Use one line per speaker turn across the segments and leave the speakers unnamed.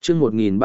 chương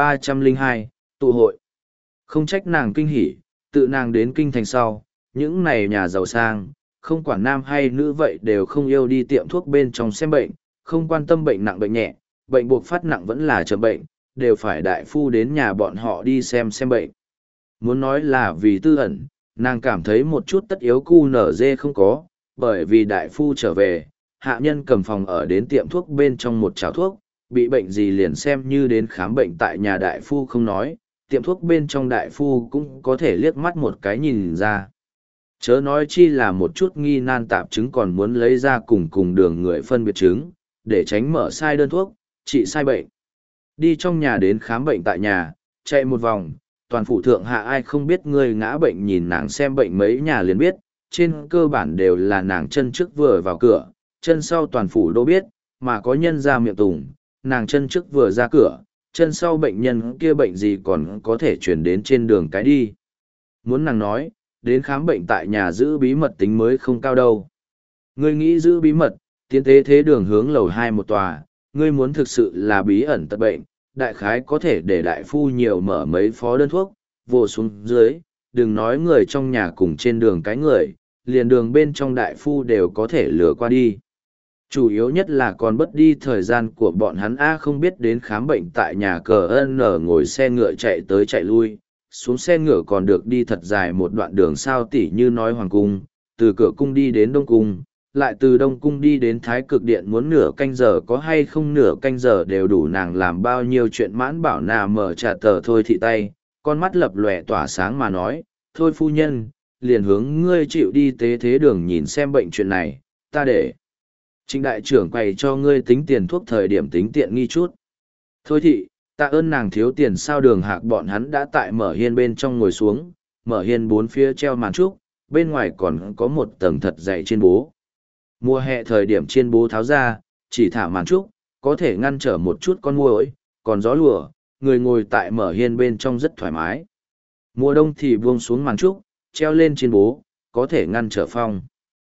1302, tụ hội. Không trách nàng kinh hỉ, tự nàng đến kinh thành sau, những này nhà giàu sang, không quản nam hay nữ vậy đều không yêu đi tiệm thuốc bên trong xem bệnh, không quan tâm bệnh nặng bệnh nhẹ, bệnh buộc phát nặng vẫn là chữa bệnh, đều phải đại phu đến nhà bọn họ đi xem bệnh. Muốn nói là vì tư ẩn, nàng cảm thấy một chút tất yếu cu nở dê không có, bởi vì đại phu trở về, hạ nhân cầm phòng ở đến tiệm thuốc bên trong một cháo thuốc, bị bệnh gì liền xem như đến khám bệnh tại nhà đại phu không nói, tiệm thuốc bên trong đại phu cũng có thể liếc mắt một cái nhìn ra. Chớ nói chi là một chút nghi nan tạp chứng còn muốn lấy ra cùng đường người phân biệt chứng, để tránh mở sai đơn thuốc, trị sai bệnh. Đi trong nhà đến khám bệnh tại nhà, chạy một vòng, toàn phủ thượng hạ ai không biết người ngã bệnh nhìn nàng xem bệnh mấy nhà liền biết, trên cơ bản đều là nàng chân trước vừa vào cửa, chân sau toàn phủ đâu biết, mà có nhân ra miệng tùng, nàng chân trước vừa ra cửa, chân sau bệnh nhân kia bệnh gì còn có thể chuyển đến trên đường cái đi. Muốn nàng nói, đến khám bệnh tại nhà giữ bí mật tính mới không cao đâu. Ngươi nghĩ giữ bí mật, tiến tế thế đường hướng lầu 2 một tòa, ngươi muốn thực sự là bí ẩn tật bệnh, đại khái có thể để đại phu nhiều mở mấy phó đơn thuốc, vô xuống dưới, đừng nói người trong nhà cùng trên đường cái người, liền đường bên trong đại phu đều có thể lừa qua đi. Chủ yếu nhất là còn bất đi thời gian của bọn hắn A không biết đến khám bệnh tại nhà cờ N ngồi xe ngựa chạy tới chạy lui, xuống xe ngựa còn được đi thật dài một đoạn đường sao tỉ như nói hoàng cung, từ cửa cung đi đến đông cung, lại từ đông cung đi đến thái cực điện muốn nửa canh giờ có hay không nửa canh giờ đều đủ nàng làm bao nhiêu chuyện mãn bảo nà mở trà tờ thôi thị tay, con mắt lập lòe tỏa sáng mà nói, thôi phu nhân, liền hướng ngươi chịu đi tế thế đường nhìn xem bệnh chuyện này, ta để. Trịnh đại trưởng quầy cho ngươi tính tiền thuốc thời điểm tính tiện nghi chút. Thôi thị, tạ ơn nàng thiếu tiền sao đường hạc bọn hắn đã tại mở hiên bên trong ngồi xuống, mở hiên bốn phía treo màn trúc, bên ngoài còn có một tầng thật dày trên bố. Mùa hè thời điểm trên bố tháo ra, chỉ thả màn trúc, có thể ngăn trở một chút con muỗi, còn gió lùa, người ngồi tại mở hiên bên trong rất thoải mái. Mùa đông thì buông xuống màn trúc, treo lên trên bố, có thể ngăn trở phong.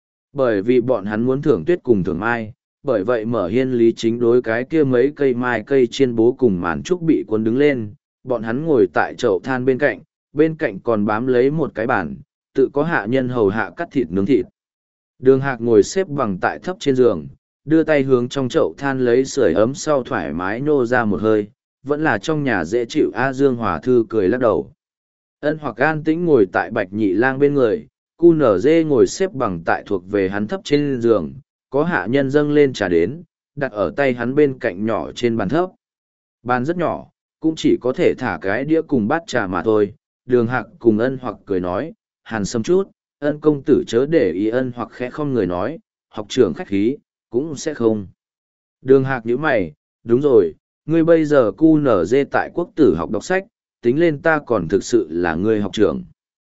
Bởi vì bọn hắn muốn thưởng tuyết cùng thưởng mai, bởi vậy mở hiên lý chính đối cái kia mấy cây mai cây trên bố cùng màn trúc bị cuốn đứng lên, bọn hắn ngồi tại chậu than bên cạnh còn bám lấy một cái bàn, tự có hạ nhân hầu hạ cắt thịt nướng thịt. Đường hạc ngồi xếp bằng tại thấp trên giường, đưa tay hướng trong chậu than lấy sưởi ấm sau thoải mái nô ra một hơi, vẫn là trong nhà dễ chịu. A Dương Hòa Thư cười lắc đầu. Ân Hoặc an tĩnh ngồi tại Bạch Nhị Lang bên người, cu nở dê ngồi xếp bằng tại thuộc về hắn thấp trên giường, có hạ nhân dâng lên trà đến, đặt ở tay hắn bên cạnh nhỏ trên bàn thấp. Bàn rất nhỏ, cũng chỉ có thể thả cái đĩa cùng bát trà mà thôi. Đường Hạc cùng Ân Hoặc cười nói, Hàn Sâm chút, Ân công tử chớ để ý. Ân Hoặc khẽ không người nói, học trưởng khách khí, cũng sẽ không. Đường Hạc nhíu mày, đúng rồi, ngươi bây giờ cu nở dê tại quốc tử học đọc sách, tính lên ta còn thực sự là ngươi học trưởng.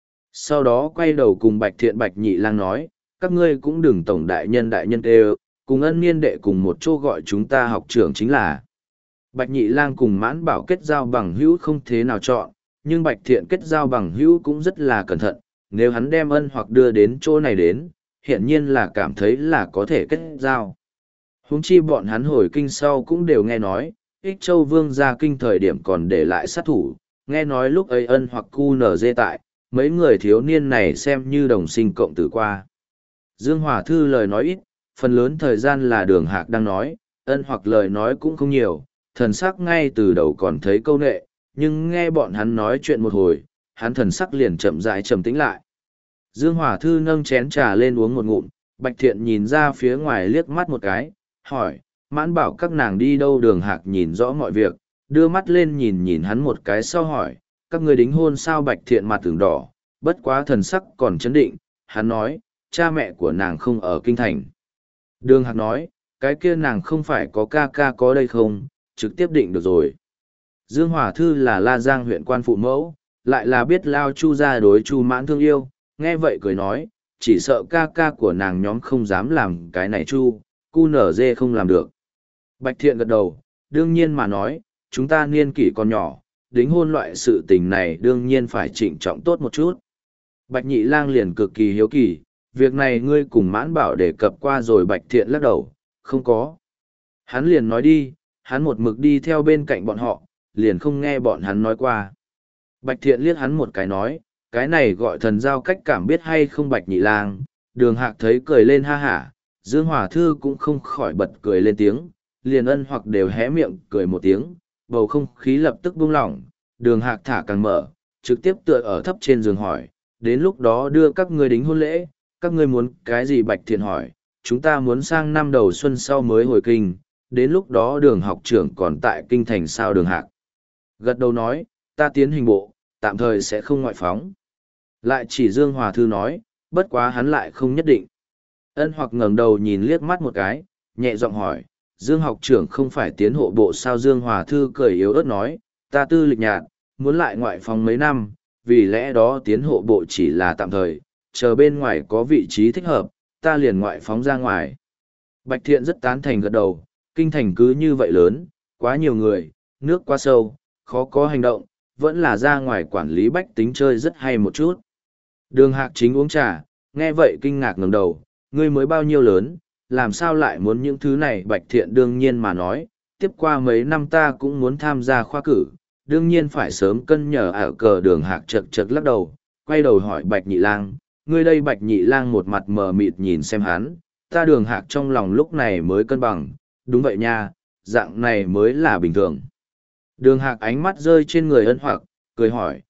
Sau đó quay đầu cùng Bạch Thiện Bạch Nhị Lang nói, các ngươi cũng đừng tổng đại nhân đều, cùng Ân niên đệ cùng một chỗ gọi chúng ta học trưởng chính là. Bạch Nhị Lang cùng Mãn Bảo kết giao bằng hữu không thế nào chọn, nhưng Bạch Thiện kết giao bằng hữu cũng rất là cẩn thận, nếu hắn đem Ân Hoặc đưa đến chỗ này đến, hiển nhiên là cảm thấy là có thể kết giao. Huống chi bọn hắn hồi kinh sau cũng đều nghe nói, Ích Châu Vương ra kinh thời điểm còn để lại sát thủ, nghe nói lúc ấy Ân Hoặc cu nở dê tại, mấy người thiếu niên này xem như đồng sinh cộng tử qua. Dương Hòa Thư lời nói ít, phần lớn thời gian là Đường Hạc đang nói, Ân Hoặc lời nói cũng không nhiều, thần sắc ngay từ đầu còn thấy câu nệ, nhưng nghe bọn hắn nói chuyện một hồi, hắn thần sắc liền chậm rãi trầm tĩnh lại. Dương Hòa Thư nâng chén trà lên uống một ngụm, Bạch Thiện nhìn ra phía ngoài liếc mắt một cái, hỏi, Mãn Bảo các nàng đi đâu? Đường Hạc nhìn rõ mọi việc, đưa mắt lên nhìn hắn một cái sau hỏi, các người đính hôn sao? Bạch Thiện mặt tưởng đỏ, bất quá thần sắc còn chấn định, hắn nói, cha mẹ của nàng không ở kinh thành. Đường Hạc nói, cái kia nàng không phải có ca ca có đây không, trực tiếp định được rồi. Dương Hòa Thư là La Giang huyện quan phụ mẫu, lại là biết Lao Chu ra đối Chu Mãn thương yêu, nghe vậy cười nói, chỉ sợ ca ca của nàng nhóm không dám làm cái này Chu, cu nở dê không làm được. Bạch Thiện gật đầu, đương nhiên mà nói, chúng ta niên kỷ còn nhỏ, đính hôn loại sự tình này đương nhiên phải trịnh trọng tốt một chút. Bạch Nhị Lang liền cực kỳ hiếu kỳ, việc này ngươi cùng Mãn Bảo đề cập qua rồi? Bạch Thiện lắc đầu, không có. Hắn liền nói đi, hắn một mực đi theo bên cạnh bọn họ, liền không nghe bọn hắn nói qua. Bạch Thiện liếc hắn một cái nói, cái này gọi thần giao cách cảm biết hay không Bạch Nhị Lang. Đường Hạc thấy cười lên ha hả, Dương Hòa Thư cũng không khỏi bật cười lên tiếng, liền Ân Hoặc đều hé miệng cười một tiếng, bầu không khí lập tức buông lỏng. Đường Hạc thả càng mở, trực tiếp tựa ở thấp trên giường hỏi, đến lúc đó đưa các ngươi đính hôn lễ, các ngươi muốn cái gì? Bạch Thiện hỏi, chúng ta muốn sang năm đầu xuân sau mới hồi kinh, đến lúc đó Đường học trưởng còn tại kinh thành sao? Đường Hạc gật đầu nói, ta tiến hình bộ, tạm thời sẽ không ngoại phóng. Lại chỉ Dương Hòa Thư nói, bất quá hắn lại không nhất định. Ân Hoặc ngẩng đầu nhìn liếc mắt một cái, nhẹ giọng hỏi, Dương học trưởng không phải tiến hộ bộ sao? Dương Hòa Thư cười yếu ớt nói, ta tư lịch nhạt, muốn lại ngoại phóng mấy năm, vì lẽ đó tiến hộ bộ chỉ là tạm thời, chờ bên ngoài có vị trí thích hợp, ta liền ngoại phóng ra ngoài. Bạch Thiện rất tán thành gật đầu, kinh thành cứ như vậy lớn, quá nhiều người, nước quá sâu, khó có hành động, vẫn là ra ngoài quản lý bách tính chơi rất hay một chút. Đường Hạc chính uống trà, nghe vậy kinh ngạc ngẩng đầu, ngươi mới bao nhiêu lớn, làm sao lại muốn những thứ này? Bạch Thiện đương nhiên mà nói, tiếp qua mấy năm ta cũng muốn tham gia khoa cử, đương nhiên phải sớm cân nhở ở cờ. Đường Hạc chật chật lắc đầu, quay đầu hỏi Bạch Nhị Lang, ngươi đây? Bạch Nhị Lang một mặt mờ mịt nhìn xem hắn, ta Đường Hạc trong lòng lúc này mới cân bằng, đúng vậy nha, dạng này mới là bình thường. Đường Hạc ánh mắt rơi trên người Ân Hoặc, cười hỏi,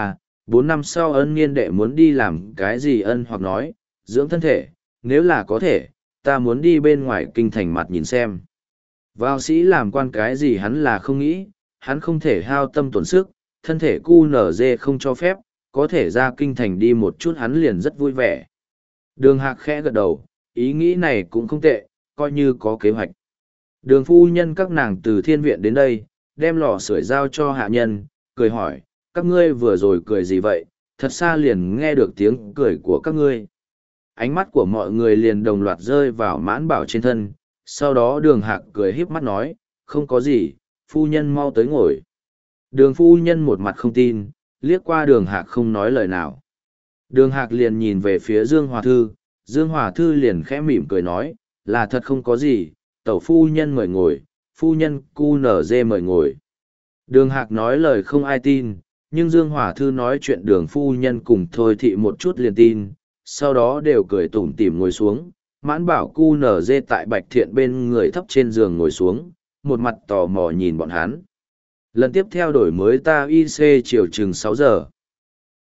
3-4 năm sau Ân niên đệ muốn đi làm cái gì? Ân Hoặc nói, dưỡng thân thể, nếu là có thể, ta muốn đi bên ngoài kinh thành mặt nhìn xem. Vào sĩ làm quan cái gì hắn là không nghĩ, hắn không thể hao tâm tổn sức, thân thể cu nở dê không cho phép, có thể ra kinh thành đi một chút hắn liền rất vui vẻ. Đường Hạc khẽ gật đầu, ý nghĩ này cũng không tệ, coi như có kế hoạch. Đường phu nhân các nàng từ thiên viện đến đây, đem lò sưởi giao cho hạ nhân, cười hỏi, các ngươi vừa rồi cười gì vậy? Thật xa liền nghe được tiếng cười của các ngươi. Ánh mắt của mọi người liền đồng loạt rơi vào Mãn Bảo trên thân, sau đó Đường Hạc cười híp mắt nói, không có gì, phu nhân mau tới ngồi. Đường phu nhân một mặt không tin, liếc qua Đường Hạc không nói lời nào. Đường Hạc liền nhìn về phía Dương Hòa Thư, Dương Hòa Thư liền khẽ mỉm cười nói, là thật không có gì, tẩu phu nhân mời ngồi, phu nhân cu nở dê mời ngồi. Đường Hạc nói lời không ai tin, nhưng Dương Hòa Thư nói chuyện Đường phu nhân cùng Thôi Thị một chút liền tin, sau đó đều cười tủm tỉm ngồi xuống. Mãn Bảo cu nở dê tại Bạch Thiện bên người thấp trên giường ngồi xuống, một mặt tò mò nhìn bọn hắn. Lần tiếp theo đổi mới ta IC chiều chừng 6 giờ.